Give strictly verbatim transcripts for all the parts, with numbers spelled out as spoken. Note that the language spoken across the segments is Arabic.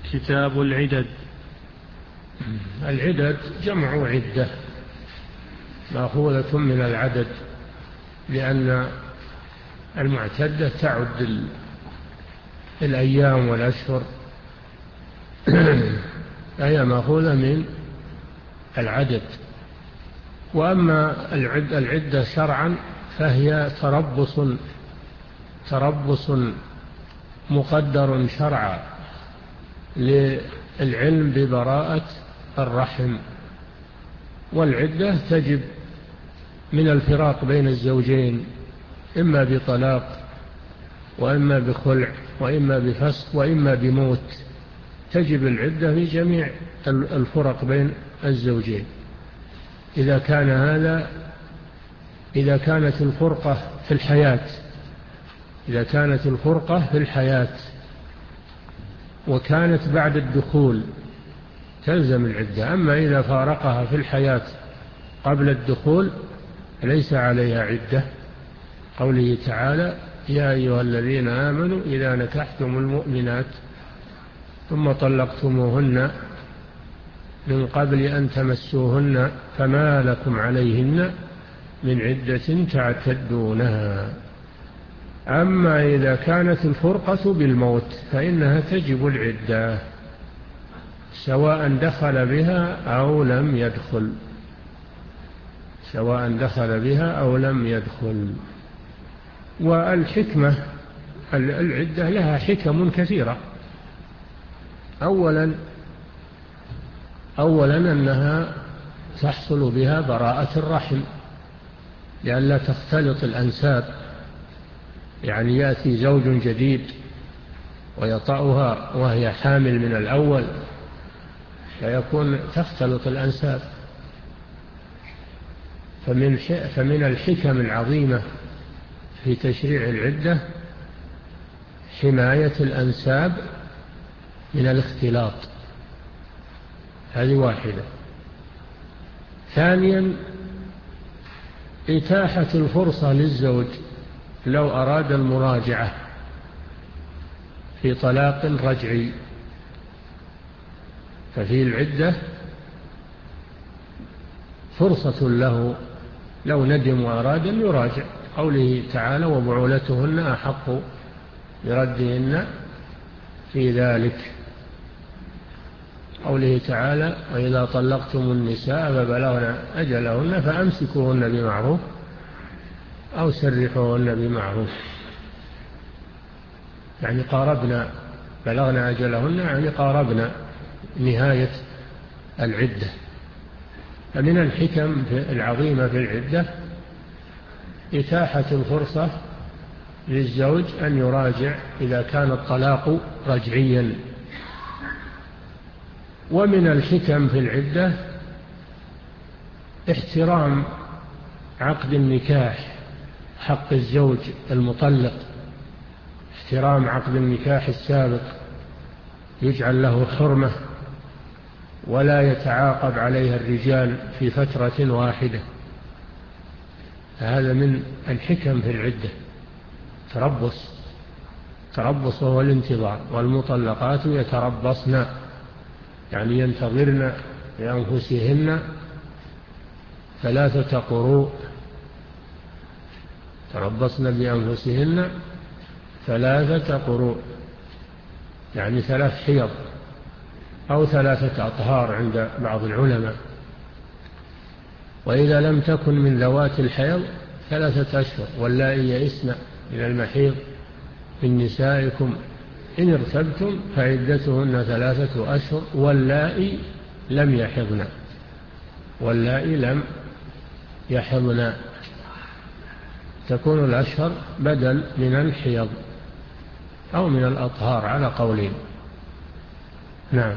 كتاب العدد. العدد جمع عدة مأخوذة من العدد، لأن المعتدة تعد الأيام والأشهر فهي مأخوذة من العدد. وأما العدة شرعا فهي تربص تربص مقدر شرعا للعلم ببراءة الرحم. والعدة تجب من الفراق بين الزوجين، إما بطلاق وإما بخلع وإما بفسق وإما بموت. تجب العدة في جميع الفرق بين الزوجين. إذا كان هذا إذا كانت الفرقة في الحياة إذا كانت الفرقة في الحياة وكانت بعد الدخول تلزم العدة. أما إذا فارقها في الحياة قبل الدخول ليس عليها عدة. قوله تعالى: يا أيها الذين آمنوا إذا نكحتم المؤمنات ثم طلقتموهن من قبل أن تمسوهن فما لكم عليهن من عدة تعتدونها. أما إذا كانت الفرقة بالموت فإنها تجب العدة سواء دخل بها أو لم يدخل سواء دخل بها أو لم يدخل. والحكمة العدة لها حكم كثيرة. أولا أولا أنها تحصل بها براءة الرحم لئلا تختلط الأنساب، يعني يأتي زوج جديد ويطأها وهي حامل من الأول فيكون تختلط الأنساب. فمن فمن الحكم العظيمة في تشريع العدة حماية الأنساب من الاختلاط. هذه واحدة. ثانيا إتاحة الفرصة للزوج لو أراد المراجعة في طلاق رجعي، ففي العدة فرصة له لو ندم وأراد أن يراجع. قوله تعالى: وبعولتهن أحق بردهن في ذلك. قوله تعالى: وإذا طلقتم النساء فبلغن أجلهن فأمسكوهن بمعروف أو سرحوهن بمعروف. يعني قاربنا بلغن أجلهن، يعني قاربنا نهاية العدة. فمن الحكم العظيمة في العدة إتاحة الفرصة للزوج أن يراجع إذا كان الطلاق رجعيا. ومن الحكم في العدة احترام عقد النكاح، حق الزوج المطلق، احترام عقد النكاح السابق، يجعل له حرمة ولا يتعاقب عليها الرجال في فترة واحدة. هذا من الحكم في العدة. تربص تربص وهو الانتظار، والمطلقات يتربصن يعني ينتظرن لأنفسهن ثلاثة قروء. تربصن بأنفسهن ثلاثة قروء يعني ثلاث حيض أو ثلاثة أطهار عند بعض العلماء. وإذا لم تكن من ذوات الحيض ثلاثة أشهر. واللائي يئسن من المحيض من نسائكم إن ارتبتم فعدتهن ثلاثة أشهر واللائي لم يحضن واللائي لم يحضن. تكون الأشهر بدل من الحيض أو من الأطهار على قولين. نعم.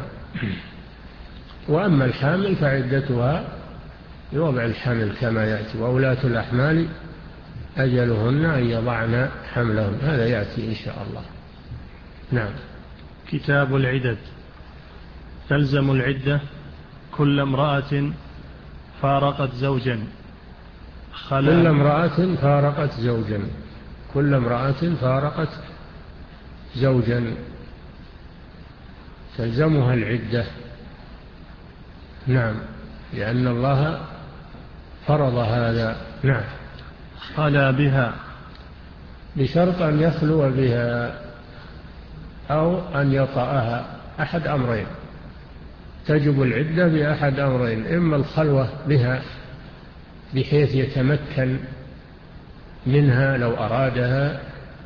وأما الحامل فعدتها بوضع الحمل كما يأتي: وأولاة الأحمال أجلهن أن يضعن حملهن. هذا يأتي إن شاء الله. نعم. كتاب العدد. تلزم العدة كل امرأة فارقت زوجا كل امرأة فارقت زوجا كل امرأة فارقت زوجا تلزمها العدة. نعم، لأن الله فرض هذا. نعم. خلا بها بشرط أن يخلو بها أو أن يطأها، أحد أمرين، تجب العدة بأحد أمرين: إما الخلوة بها بحيث يتمكن منها لو أرادها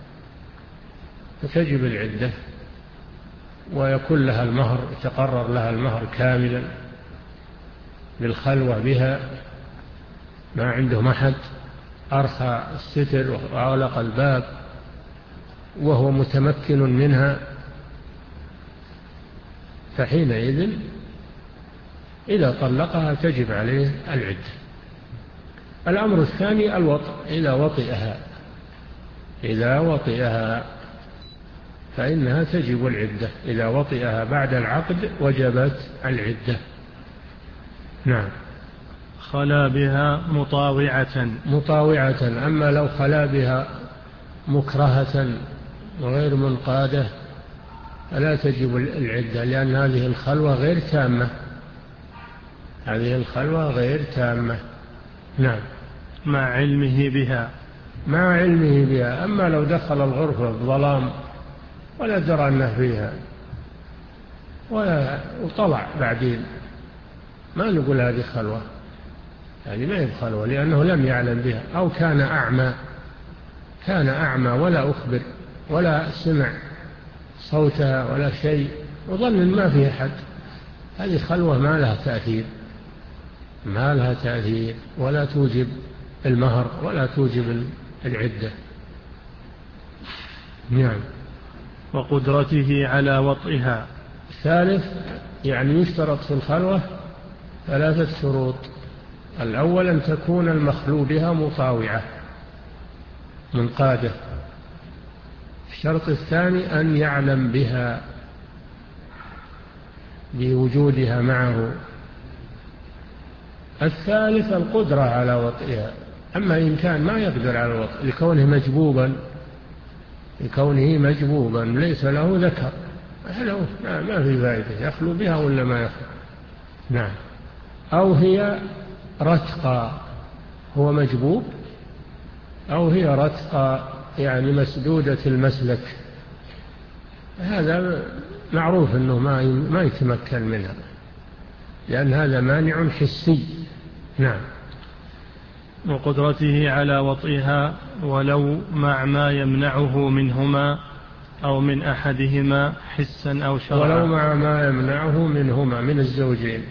فتجب العدة ويكون لها المهر، يتقرر لها المهر كاملا بالخلوة بها، ما عنده محد، أرخى الستر وأغلق الباب وهو متمكن منها، فحينئذ إذا طلقها تجب عليه العدة. الأمر الثاني الوطء، إذا وطئها إذا وطئها فإنها تجب العدة، إذا وطئها بعد العقد وجبت العدة. نعم. خلا بها مطاوعة مطاوعة. أما لو خلا بها مكرهة وغير منقادة فلا تجب العدة، لأن هذه الخلوة غير تامة هذه الخلوة غير تامة. نعم. مع علمه بها مع علمه بها. أما لو دخل الغرفة بظلام ولا درى أنه فيها ولا وطلع بعدين، ما نقول هذه خلوة، يعني ما هي خلوة، لأنه لم يعلم بها. أو كان أعمى كان أعمى ولا أخبر ولا سمع صوتها ولا شيء وظن ما فيها حد، هذه خلوة ما لها تأثير ما لها تأثير ولا توجب المهر ولا توجب العدة. نعم. وقدرته على وطئها. ثالث، يعني يشترط في الخلوة ثلاثة شروط: الأول أن تكون المخلو بها مطاوعة منقادة. الشرط الثاني أن يعلم بها بوجودها معه. الثالث القدرة على وطئها. أما إن كان ما يقدر على الوطء لكونه مجبوبا لكونه مجبوبا ليس له ذكر، ما في فائدة، يخلو بها ولا ما يخلو. نعم. أو هي رتقى، هو مجبوب، أو هي رتقى يعني مسدودة المسلك، هذا معروف أنه ما يتمكن منها، لأن هذا مانع حسي. نعم. وقدرته على وطئها ولو مع ما يمنعه منهما أو من أحدهما حسا أو شرعا. ولو مع ما يمنعه منهما من الزوجين،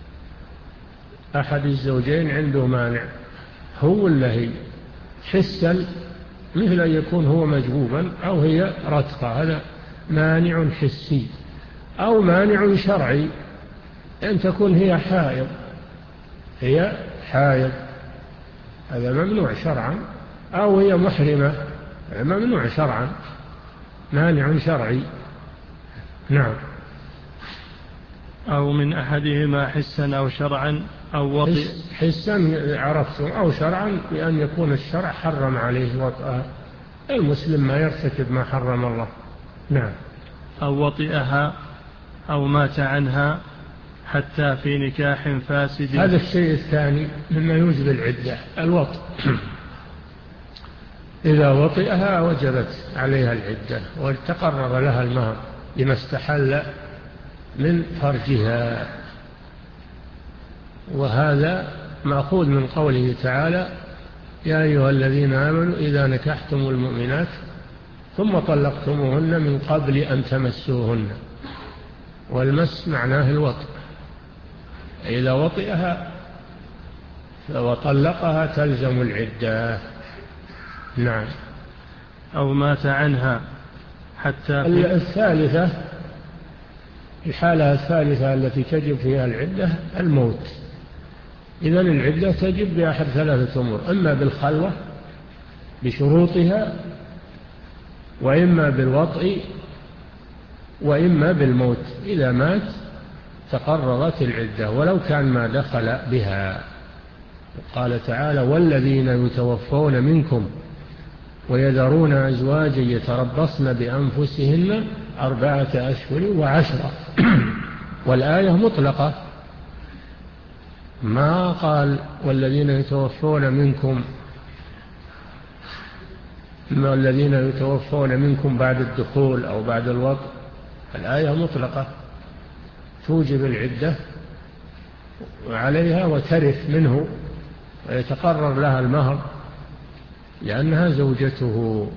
أحد الزوجين عنده مانع، هو ولا هي، حسا مثل أن يكون هو مجبوبا أو هي رتقى، هذا مانع حسي. أو مانع شرعي، أن تكون هي حائض هي حائض هذا ممنوع شرعا، أو هي محرمة ممنوع شرعا، مانع شرعي. نعم. أو من أحدهما حسا أو شرعا أو وطئ. حسا عرفتم، أو شرعا بأن يكون الشرع حرم عليه وطئها، المسلم ما يرتكب ما حرم الله. نعم. أو وطئها أو مات عنها حتى في نكاح فاسد. هذا الشيء الثاني مما يوجب العدة، الوطئ. إذا وطئها وجبت عليها العدة وتقرر لها المهر لما استحل من فرجها، وهذا مأخوذ من قوله تعالى: يا أيها الذين آمنوا إذا نكحتم المؤمنات ثم طلقتموهن من قبل أن تمسوهن. والمس معناه الوطئ، إذا وطئها وطلقها تلزم العدة. نعم. أو مات عنها حتى في الثالثة، الحالة الثالثة التي تجب فيها العدة الموت. إذن العدة تجب بأحد ثلاثة أمور: إما بالخلوة بشروطها، وإما بالوطء، وإما بالموت. إذا مات تقررت العدة ولو كان ما دخل بها. قال تعالى: والذين يتوفون منكم ويذرون أزواجا يتربصن بأنفسهن أربعة أشهر وعشرة. والآية مطلقة، ما قال والذين يتوفون منكم والذين يتوفون منكم بعد الدخول أو بعد الوطء. الآية مطلقة توجب العدة عليها وترث منه ويتقرر لها المهر لأنها زوجته.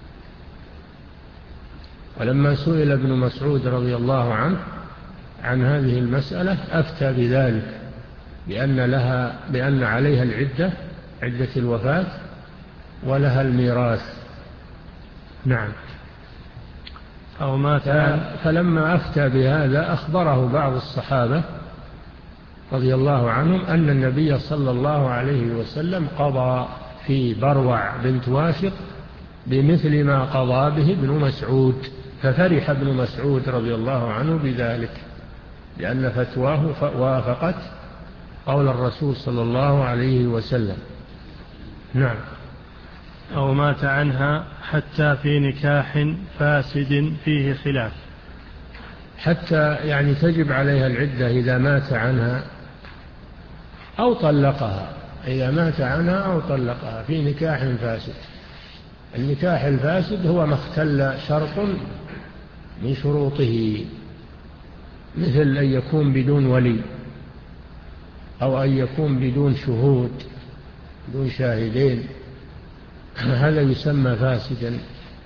ولما سئل ابن مسعود رضي الله عنه عن هذه المسألة أفتى بذلك، بأن لها بأن عليها العدة، عدة الوفاة، ولها الميراث. نعم. أو مات فلما أفتى بهذا أخبره بعض الصحابة رضي الله عنهم أن النبي صلى الله عليه وسلم قضى في بروع بنت واشق بمثل ما قضى به ابن مسعود، ففرح ابن مسعود رضي الله عنه بذلك، لأن فتواه وافقت قول الرسول صلى الله عليه وسلم. نعم. أو مات عنها حتى في نكاح فاسد فيه خلاف. حتى يعني تجب عليها العدة إذا مات عنها أو طلقها، إذا مات عنها أو طلقها في نكاح فاسد. النكاح الفاسد هو ما اختل شرط من شروطه، مثل أن يكون بدون ولي، أو أن يكون بدون شهود، بدون شاهدين، هذا يسمى فاسدا،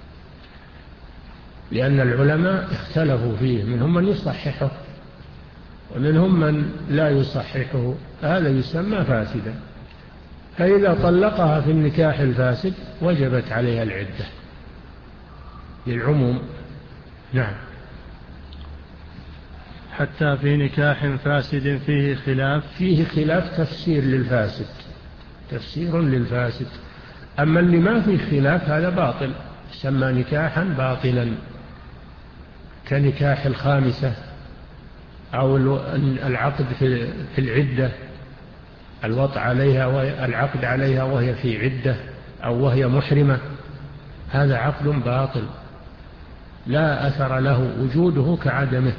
لأن العلماء اختلفوا فيه، منهم من يصححه ومنهم من لا يصححه، هذا يسمى فاسدا. فإذا طلقها في النكاح الفاسد وجبت عليها العدة للعموم. نعم. حتى في نكاح فاسد فيه خلاف. فيه خلاف تفسير للفاسد، تفسير للفاسد. أما اللي ما فيه خلاف هذا باطل، يسمى نكاحا باطلا، كنكاح الخامسة أو العقد في العدة، الوطء عليها والعقد عليها وهي في عدة أو وهي محرمة، هذا عقد باطل لا أثر له، وجوده كعدمه.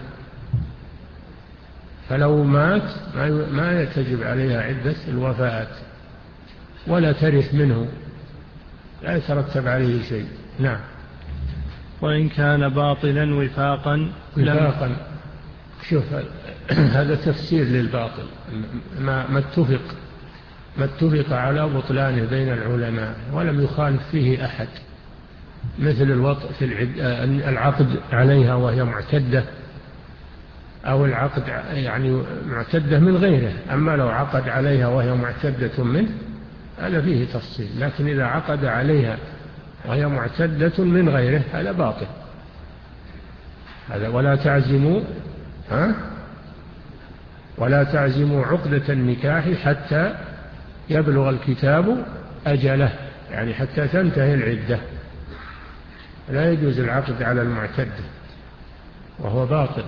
فلو مات ما يتجب عليها عدة الوفاة ولا ترث منه، لا يترتب عليه شيء. نعم. وإن كان باطلا وفاقا وفاقا شوف هذا تفسير للباطل، ما ما اتفق ما اتفق على بطلانه بين العلماء ولم يخالف فيه أحد، مثل الوطء في العقد عليها وهي معتدة، أو العقد يعني معتدة من غيره. أما لو عقد عليها وهي معتدة منه هذا فيه تفصيل، لكن إذا عقد عليها وهي معتدة من غيره هذا باطل. هذا ولا تعزموا ها ولا تعزموا عقدة النكاح حتى يبلغ الكتاب أجله، يعني حتى تنتهي العدة. لا يجوز العقد على المعتدة وهو باطل.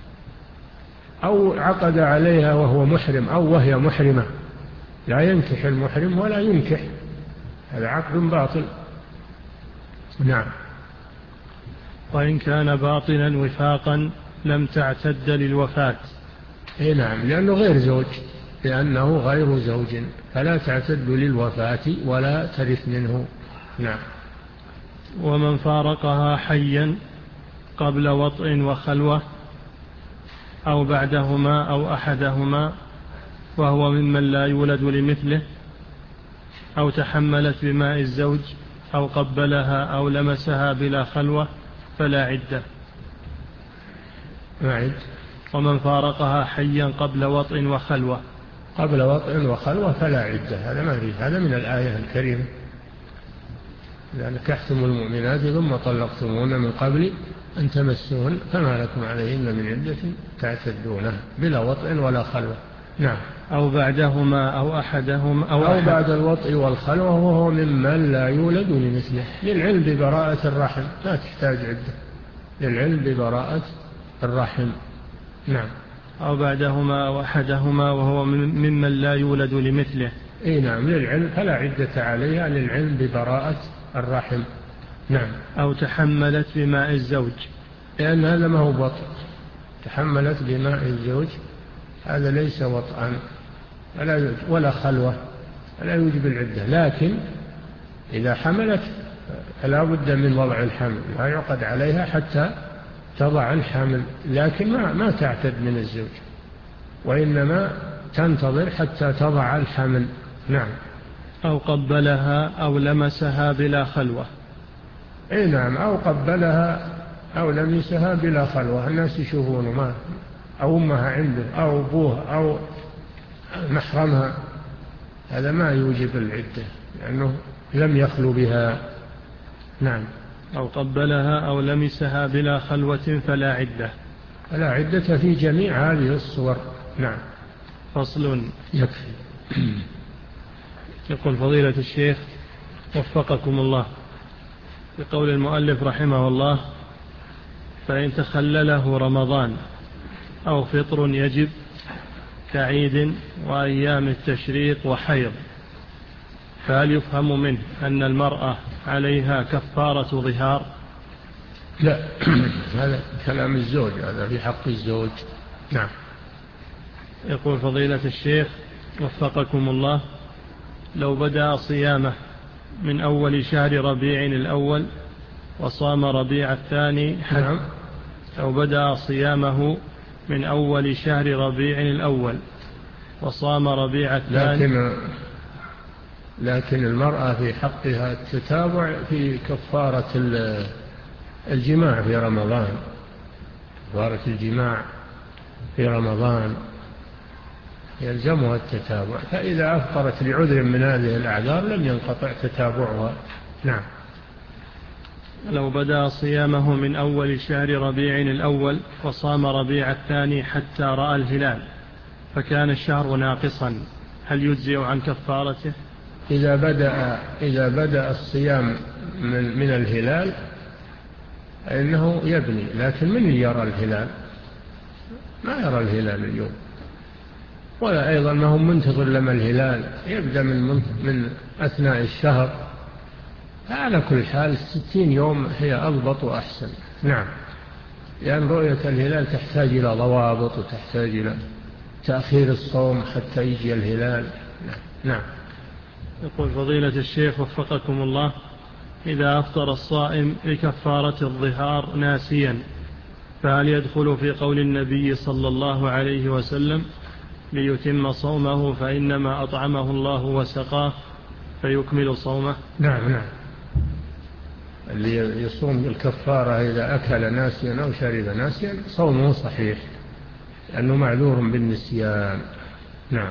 أو عقد عليها وهو محرم أو وهي محرمة، لا ينكح المحرم ولا ينكح، هذا عقد باطل. نعم. وإن كان باطلا وفاقا لم تعتد للوفاة. إيه نعم، لأنه غير زوج، لأنه غير زوج فلا تعتد للوفاة ولا ترث منه. نعم. ومن فارقها حيا قبل وطء وخلوة أو بعدهما أو أحدهما وهو ممن لا يولد لمثله، أو تحملت بماء الزوج أو قبلها أو لمسها بلا خلوة فلا عدة. معد. ومن فارقها حيا قبل وطء وخلوة قبل وطء وخلوة فلا عدة، هذا ما فيه، هذا من الآية الكريمة. إذا نكحتم المؤمنات ثم طلقتموهن من قبل أن تمسوهن فما لكم عليهن من عدة تعتدونها بلا وطء ولا خلوة. نعم. أو بعدهما أو أحدهما أو, أو أحد بعد الوطء والخلوة وهو ممن لا يولد لمثله، للعلم ببراءة الرحم، لا تحتاج عدة، للعلم ببراءة الرحم. نعم. أو بعدهما أو أحدهما وهو ممن لا يولد لمثله. إيه نعم، للعلم فلا عدة عليها، للعلم ببراءة الرحم. نعم. أو تحملت بماء الزوج. لأن هذا ما هو وطء، تحملت بماء الزوج هذا ليس وطئا ولا ولا خلوة ولا يوجب العدة. لكن إذا حملت فلا بد من وضع الحمل، لا يعقد عليها حتى تضع الحمل، لكن ما ما تعتد من الزوج، وإنما تنتظر حتى تضع الحمل. نعم. أو قبلها أو لمسها بلا خلوة. أي نعم، أو قبلها أو لمسها بلا خلوة، الناس يشوفونه، ما أو أمها عنده أو أبوها أو محرمها، هذا ما يوجب العدة لأنه لم يخلو بها. نعم. أو قبلها أو لمسها بلا خلوة فلا عدة. فلا عدة في جميع هذه الصور. نعم. فصل. يكفي. يقول فضيلة الشيخ وفقكم الله، بقول المؤلف رحمه الله: فإن تخلله رمضان أو فطر يجب كعيد وأيام التشريق وحيض، فهل يفهم منه أن المرأة عليها كفارة ظهار؟ لا، هذا كلام الزوج، هذا في حق الزوج. نعم. يقول فضيلة الشيخ وفقكم الله: لو بدأ صيامه من أول شهر ربيع الأول وصام ربيع الثاني حتى نعم. لو بدأ صيامه من أول شهر ربيع الأول وصام ربيع الثاني. لكن لكن المرأة في حقها التتابع في كفارة الجماع في رمضان، كفارة الجماع في رمضان يلزمها التتابع، فإذا أفطرت لعذر من هذه الأعذار لم ينقطع تتابعها. نعم. لو بدأ صيامه من أول شهر ربيع الأول وصام ربيع الثاني حتى رأى الهلال فكان الشهر ناقصا، هل يجزئ عن كفارته؟ إذا بدأ إذا بدأ الصيام من, من الهلال فإنه يبني، لكن من يرى الهلال؟ ما يرى الهلال اليوم، ولا أيضا ما هم منتظر لما الهلال يبدأ من, من أثناء الشهر. على كل حال ستين يوم هي أضبط وأحسن. نعم. لأن رؤية الهلال تحتاج إلى ضوابط وتحتاج إلى تأخير الصوم حتى يجي الهلال. نعم. يقول فضيلة الشيخ وفقكم الله: إذا أفطر الصائم لكفارة الظهار ناسيا فهل يدخل في قول النبي صلى الله عليه وسلم ليتم صومه فإنما أطعمه الله وسقاه فيكمل صومه؟ نعم. نعم. اللي يصوم بالكفارة إذا أكل ناسيا أو شرب ناسيا صومه صحيح لأنه معذور بالنسيان. نعم.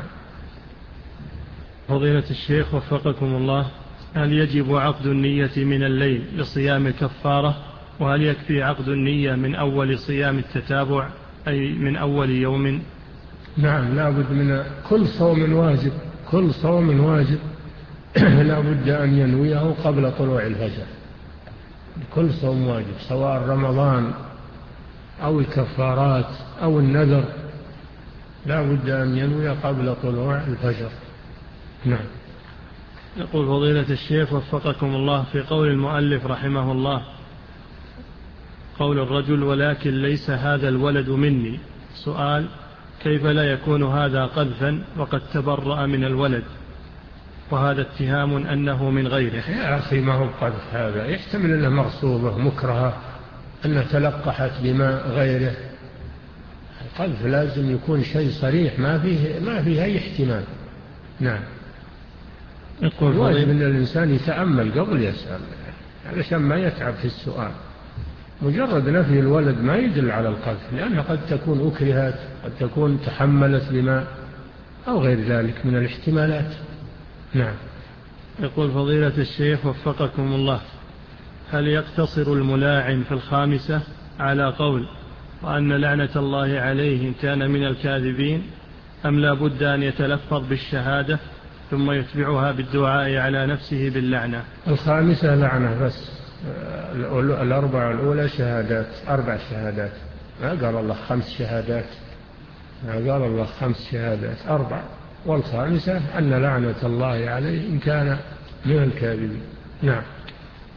فضيلة الشيخ وفقكم الله: هل يجب عقد النية من الليل لصيام الكفارة؟ وهل يكفي عقد النية من أول صيام التتابع أي من أول يوم؟ نعم، لا بد من كل صوم واجب، كل صوم واجب لا بد أن ينويه قبل طلوع الفجر. كل صوم واجب سواء رمضان أو الكفارات أو النذر لا بد أن ينوي قبل طلوع الفجر. نعم. يقول فضيلة الشيخ وفقكم الله: في قول المؤلف رحمه الله قول الرجل ولكن ليس هذا الولد مني، سؤال: كيف لا يكون هذا قذفا وقد تبرأ من الولد وهذا اتهام أنه من غيره؟ يا أخي ما هو قذف، هذا يحتمل أنه مغصوبة مكرهة، أنها تلقحت بما غيره. القذف لازم يكون شيء صريح ما فيه ما فيه أي احتمال. نعم. يقول واجب أن الإنسان يتأمل قبل يسأل علشان ما يتعب في السؤال. مجرد نفي الولد ما يدل على القذف، لأنها قد تكون أكرهت، قد تكون تحملت بما أو غير ذلك من الاحتمالات. نعم. يقول فضيلة الشيخ وفقكم الله: هل يقتصر الملاعن في الخامسة على قول وأن لعنة الله عليه إن كان من الكاذبين، أم لا بد أن يتلفظ بالشهادة ثم يتبعها بالدعاء على نفسه باللعنة؟ الخامسة لعنة بس، الأربع الأولى شهادات، أربع شهادات، ما قال الله خمس شهادات، ما قال الله خمس شهادات، أربع، والخامسة أن لعنة الله عليه إن كان من الكاذبين. نعم.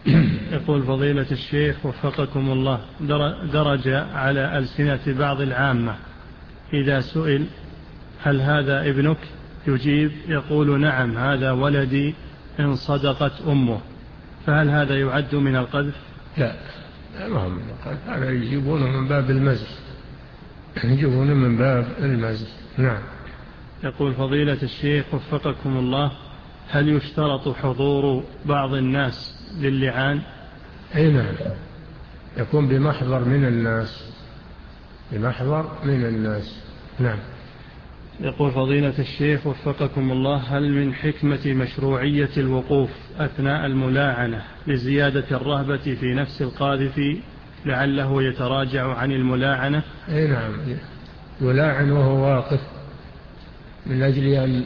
يقول فضيلة الشيخ وفقكم الله، درج على ألسنة بعض العامة إذا سئل هل هذا ابنك يجيب يقول نعم هذا ولدي إن صدقت أمه، فهل هذا يعد من القذف؟ لا، ما هو من القذف، هذا يجيبونه من باب المزح، يجيبونه من باب المزح. نعم. يقول فضيلة الشيخ وفقكم الله، هل يشترط حضور بعض الناس للعان؟ أي نعم، يكون بمحضر من الناس، بمحضر من الناس. نعم. يقول فضيلة الشيخ وفقكم الله، هل من حكمة مشروعية الوقوف أثناء الملاعنة لزيادة الرهبة في نفس القاذف لعله يتراجع عن الملاعنة؟ أي نعم، يلاعن وهو واقف من أجل أن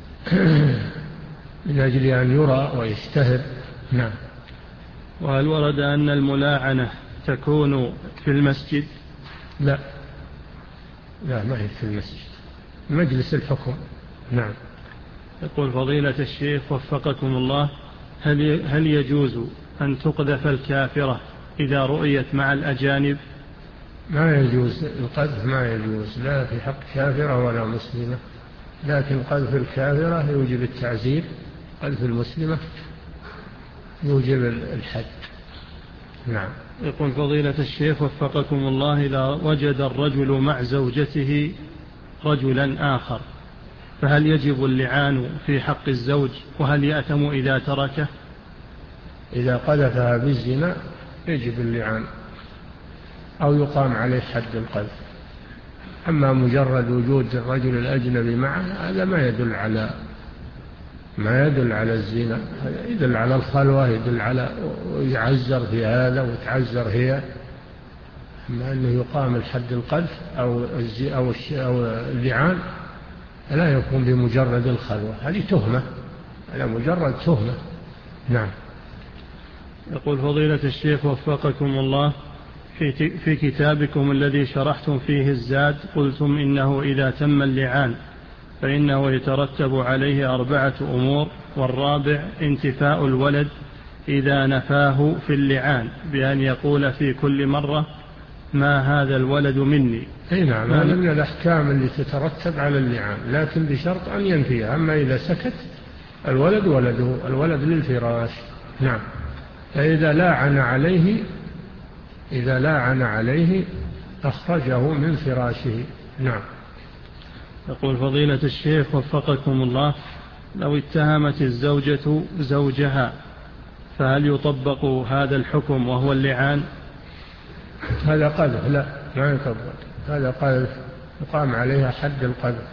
من أجل أن يرى ويشتهر. نعم. وهل ورد أن الملاعنة تكون في المسجد؟ لا لا، ما هي في المسجد، مجلس الحكم. نعم. يقول فضيلة الشيخ وفقكم الله، هل هل يجوز أن تقذف الكافرة إذا رؤيت مع الأجانب؟ ما يجوز القذف، ما يجوز لا في حق كافرة ولا مسلمة، لكن قذف الكافرة يوجب التعزير، قذف المسلمة يوجب الحد. نعم. يقول فضيلة الشيخ وفقكم الله، إذا وجد الرجل مع زوجته رجلا آخر فهل يجب اللعان في حق الزوج، وهل يأثم إذا تركه؟ إذا قذفها بالزنا يجب اللعان أو يقام عليه حد القذف. أما مجرد وجود الرجل الأجنبي معه هذا ما يدل على ما يدل على الزنا، يدل على الخلوة، يدل على يعزر في هذا وتعزر هي. أما أنه يقام الحد القذف أو أو أو اللعان لا يكون بمجرد الخلوة، هذه تهمة، هذا مجرد تهمة. نعم. يقول فضيلة الشيخ وفقكم الله، في في كتابكم الذي شرحتم فيه الزاد قلتم إنه إذا تم اللعان فإنه يترتب عليه أربعة أمور، والرابع انتفاء الولد إذا نفاه في اللعان بأن يقول في كل مرة ما هذا الولد مني. أي نعم، هذا من الأحكام اللي تترتب على اللعان، لكن بشرط أن ينفيها. أما إذا سكت الولد ولده، الولد للفراش. نعم. فإذا لاعن عليه إذا لاعن عليه أخرجه من فراشه. نعم. يقول فضيلة الشيخ وفقكم الله، لو اتهمت الزوجة زوجها فهل يطبق هذا الحكم وهو اللعان؟ هذا قذف، لا ما يطبق، هذا قذف يقام عليها حد القذف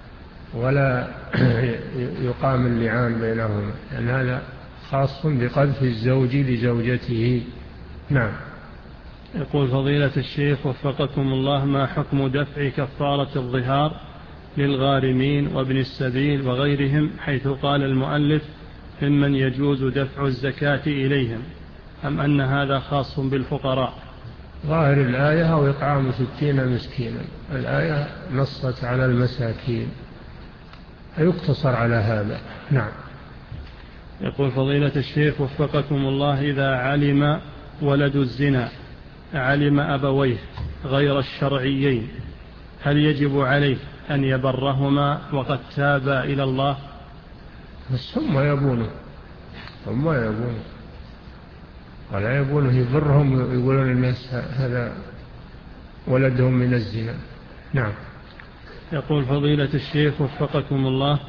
ولا يقام اللعان بينهما، لأن هذا خاص بقذف الزوج لزوجته. نعم. يقول فضيلة الشيخ وفقكم الله، ما حكم دفع كفارة الظهار للغارمين وابن السبيل وغيرهم، حيث قال المؤلف ممن يجوز دفع الزكاة إليهم، أم أن هذا خاص بالفقراء؟ ظاهر الآية أو إطعام ستين مسكينا، الآية نصت على المساكين، يقتصر على هذا. نعم. يقول فضيلة الشيخ وفقكم الله، إذا علم ولد الزنا علم أبويه غير الشرعيين هل يجب عليه أن يبرهما وقد تابا إلى الله؟ بس هم يبونه هم يبونه ولا يبونه يبرهم، يقولون الناس هذا ولدهم من الزنا. نعم. يقول فضيلة الشيخ وفقكم الله،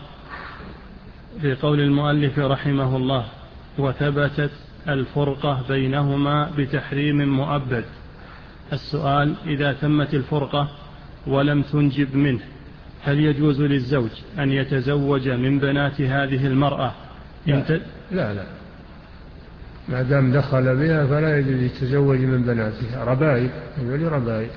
في قول المؤلف رحمه الله وثبتت الفرقة بينهما بتحريم مؤبد، السؤال إذا تمت الفرقة ولم تنجب منه هل يجوز للزوج أن يتزوج من بنات هذه المرأة؟ لا لا, لا. ما دام دخل بها فلا يجوز يتزوج من بناتها، ربائب، يقول ربائب،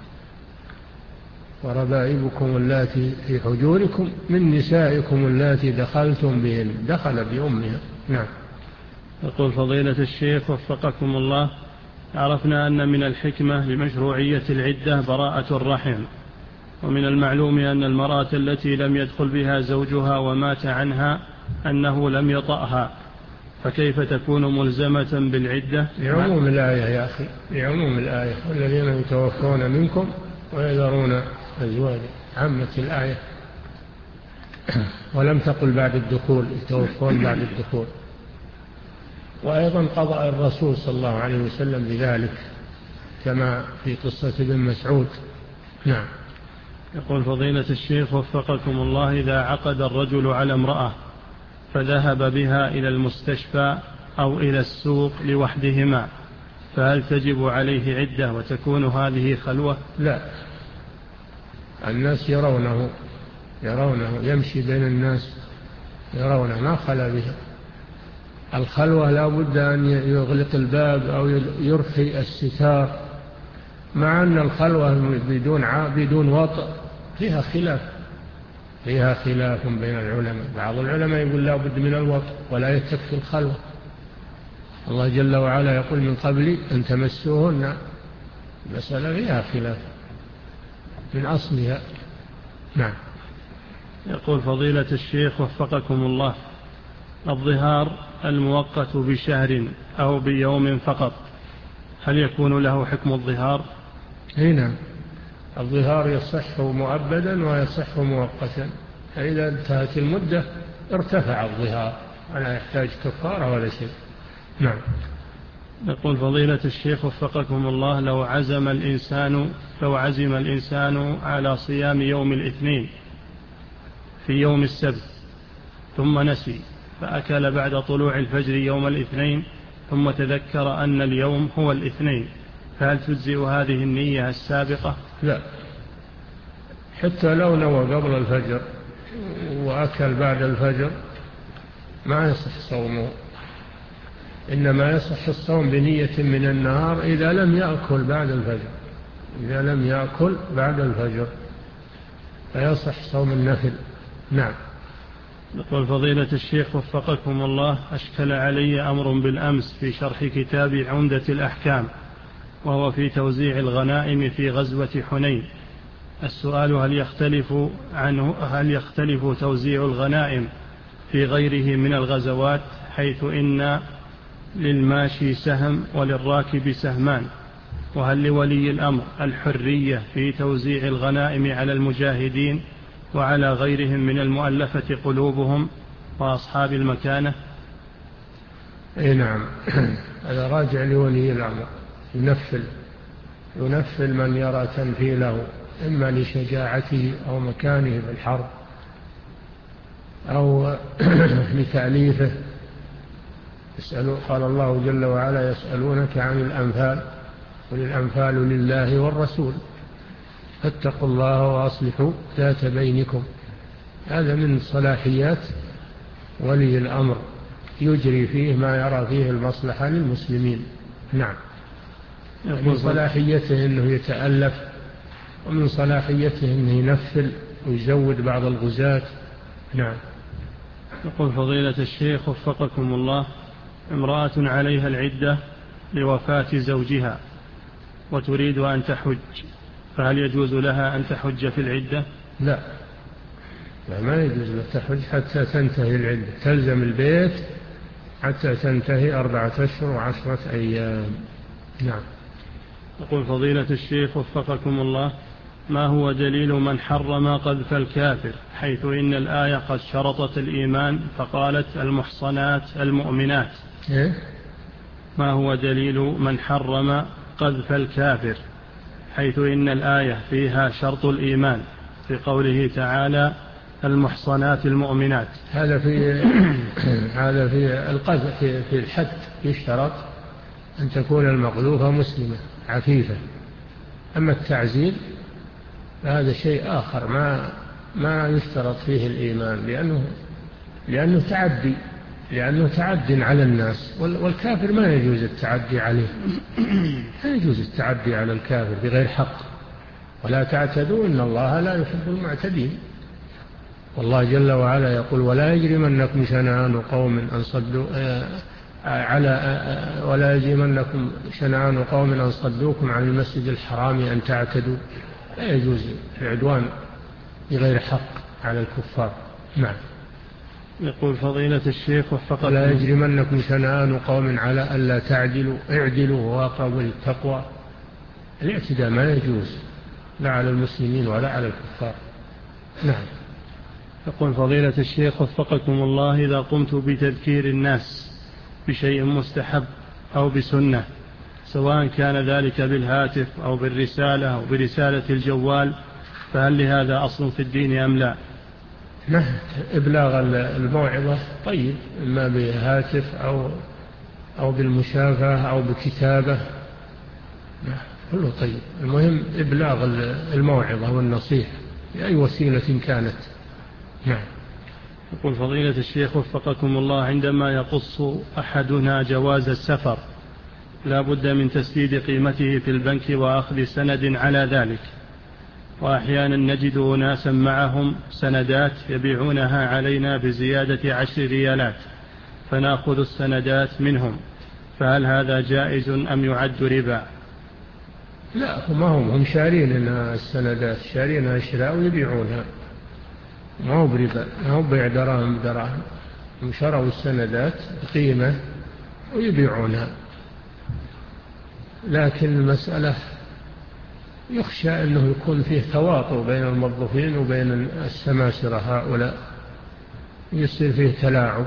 وربائبكم اللاتي في حجوركم من نسائكم اللاتي دخلتم بهن، دخل بأمها. نعم. يقول فضيلة الشيخ وفقكم الله، عرفنا أن من الحكمة لمشروعية العدة براءة الرحم، ومن المعلوم أن المرأة التي لم يدخل بها زوجها ومات عنها أنه لم يطأها، فكيف تكون ملزمة بالعدة؟ لعموم الآية يا أخي، لعموم الآية، والذين يتوفون منكم ويذرون أزواجا، عامة الآية، ولم تقل بعد الدخول، يتوفون بعد الدخول. وأيضا قضى الرسول صلى الله عليه وسلم بذلك كما في قصة ابن مسعود. نعم. يقول فضيلة الشيخ وفقكم الله: إذا عقد الرجل على امرأة فذهب بها إلى المستشفى أو إلى السوق لوحدهما، فهل تجب عليه عدة وتكون هذه خلوة؟ لا، الناس يرونه يرونه يمشي بين الناس، يرونه ما خلا بها. الخلوة لا بد أن يغلق الباب أو يرخي الستار، مع أن الخلوة بدون بدون وطء فيها خلاف فيها خلاف بين العلماء. بعض العلماء يقول لا بد من الوطء ولا يكفي الخلوة. الله جل وعلا يقول من قبل أن تمسوهن، مسألة فيها خلاف من أصلها. نعم. يقول فضيلة الشيخ وفقكم الله: الظهار المؤقت بشهر أو بيوم فقط، هل يكون له حكم الظهار؟ هنا الظهار يصح مؤبدا ويصح مؤقتا، فإذا انتهت المدة ارتفع الظهار ولا يحتاج كفارة ولا شيء. نعم. يقول فضيلة الشيخ وفقكم الله: لو عزم الإنسان لو عزم الإنسان على صيام يوم الاثنين في يوم السبت ثم نسي، فأكل بعد طلوع الفجر يوم الاثنين ثم تذكر أن اليوم هو الاثنين، فهل تجزئ هذه النية السابقة؟ لا، حتى لو نوى قبل الفجر وأكل بعد الفجر ما يصح صومه، إنما يصح الصوم بنية من النهار إذا لم يأكل بعد الفجر إذا لم يأكل بعد الفجر فيصح صوم النفل. نعم. يقول فضيلة الشيخ وفقكم الله: أشكل علي أمر بالأمس في شرح كتاب عمدة الأحكام، وهو في توزيع الغنائم في غزوة حنين. السؤال: هل يختلف عنه هل يختلف توزيع الغنائم في غيره من الغزوات، حيث إن للماشي سهم وللراكب سهمان؟ وهل لولي الأمر الحرية في توزيع الغنائم على المجاهدين وعلى غيرهم من المؤلفة قلوبهم وأصحاب المكانة؟ أي نعم. هذا راجع لولي الأمر، ينفل ينفل من يرى تنفيله، إما لشجاعته أو مكانه في الحرب أو لتأليفه. قال الله جل وعلا: يسألونك عن الأنفال قل الأنفال لله والرسول فاتقوا الله وأصلحوا ذات بينكم. هذا من صلاحيات ولي الأمر، يجري فيه ما يرى فيه المصلحة للمسلمين. نعم. من صلاحيته أنه يتألف، ومن صلاحيته أنه ينفل ويزود بعض الغزاة. نعم. يقول فضيلة الشيخ وفقكم الله: امرأة عليها العدة لوفاة زوجها وتريد أن تحج، فهل يجوز لها أن تحج في العدة؟ لا، لا، ما يجوز لها تحج حتى تنتهي العدة، تلزم البيت حتى تنتهي أربعة أشهر وعشرة أيام. نعم. يقول فضيلة الشيخ وفقكم الله: ما هو دليل من حرم قذف الكافر، حيث إن الآية قد شرطت الإيمان فقالت المحصنات المؤمنات؟ إيه؟ ما هو دليل من حرم قذف الكافر، حيث إن الآية فيها شرط الإيمان في قوله تعالى المحصنات المؤمنات؟ هذا في هذا في القذف في, في الحد يشترط أن تكون المقذوفة مسلمة عفيفة. أما التعزير فهذا شيء آخر ما ما يشترط فيه الإيمان، لأنه لأنه تعدي لأنه تعد على الناس، والكافر ما يجوز التعدي عليه، لا يجوز التعدي على الكافر بغير حق. ولا تعتدوا إن الله لا يحب المعتدين. والله جل وعلا يقول: ولا يجرمنكم شنآن قوم أن صدوا على ولا يجرمنكم شنآن قوم أن صدوكم عن المسجد الحرام أن تعتدوا. لا يجوز العدوان بغير حق على الكفار. نعم. يقول فضيلة الشيخ وفقكم لا يجرمنكم شنآن قوم على ألا تعدلوا اعدلوا وهو أقرب للتقوى. الاعتداء ما يجوز لا على المسلمين ولا على الكفار. نعم. يقول فضيلة الشيخ وفقكم الله إذا قمت بتذكير الناس بشيء مستحب أو بسنة سواء كان ذلك بالهاتف أو بالرسالة أو برسالة الجوال فهل لهذا أصل في الدين أم لا؟ نعم. إبلاغ الموعظة طيب، إما بهاتف أو أو بالمشافهة أو بكتابة كله طيب. المهم إبلاغ الموعظة والنصيحة بأي وسيلة كانت. نعم. يقول فضيلة الشيخ وفقكم الله عندما يقص أحدنا جواز السفر لا بد من تسديد قيمته في البنك وأخذ سند على ذلك، وأحيانا نجد ناسا معهم سندات يبيعونها علينا بزيادة عشر ريالات فنأخذ السندات منهم، فهل هذا جائز أم يعد ربا؟ لا، ما هم هم شارين السندات، شارينها شراء ويبيعونها، ما هو بربا، ما هو بيع دراهم بدراهم. هم شروا السندات قيمة ويبيعونها، لكن المسألة يخشى أنه يكون فيه تواطؤ بين الموظفين وبين السماسرة هؤلاء، يصير فيه تلاعب،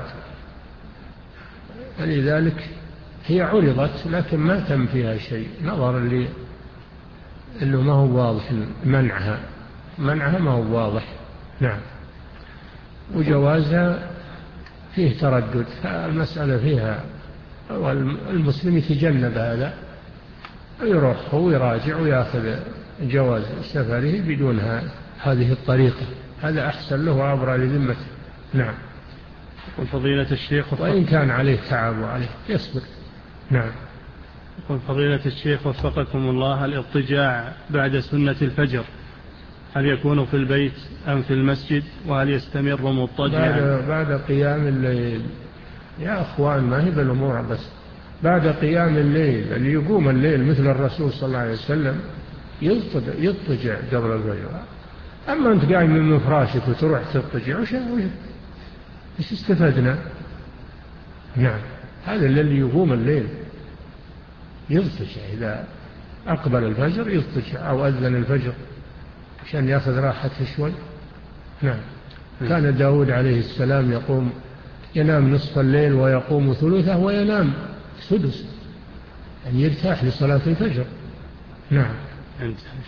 لذلك هي عرضت لكن ما تم فيها شيء نظرا لي أنه ما هو واضح منعها منعها ما هو واضح. نعم. وجوازها فيه تردد، فالمسألة فيها المسلم يتجنب هذا ويروح ويراجع ويأخذ جواز سفره بدون هذه الطريقة، هذا أحسن له وأبرى لذمته. نعم. وفضيلة الشيخ وإن كان عليه تعب وعليه يصبر. نعم. وفضيلة الشيخ وفقكم الله الاضطجاع بعد سنة الفجر هل يكون في البيت أم في المسجد، وهل يستمر مضطجعا؟ بعد, بعد قيام الليل يا أخوان، ما هي بالأمور بس بعد قيام الليل، اللي يقوم الليل مثل الرسول صلى الله عليه وسلم يضطجع قبل الفجر. أما أنت قاعد من فراشك وتروح تضطجع وش وش استفدنا؟ نعم. هذا اللي يقوم الليل يضطجع، إذا أقبل الفجر يضطجع أو أذن الفجر عشان يأخذ راحته شوي. نعم. كان داود عليه السلام يقوم ينام نصف الليل ويقوم ثلثه وينام سدس، يعني يرتاح لصلاة الفجر. نعم.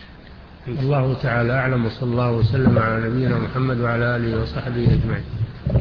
الله تعالى أعلم، وصلى الله وسلم على نبينا محمد وعلى آله وصحبه أجمعين.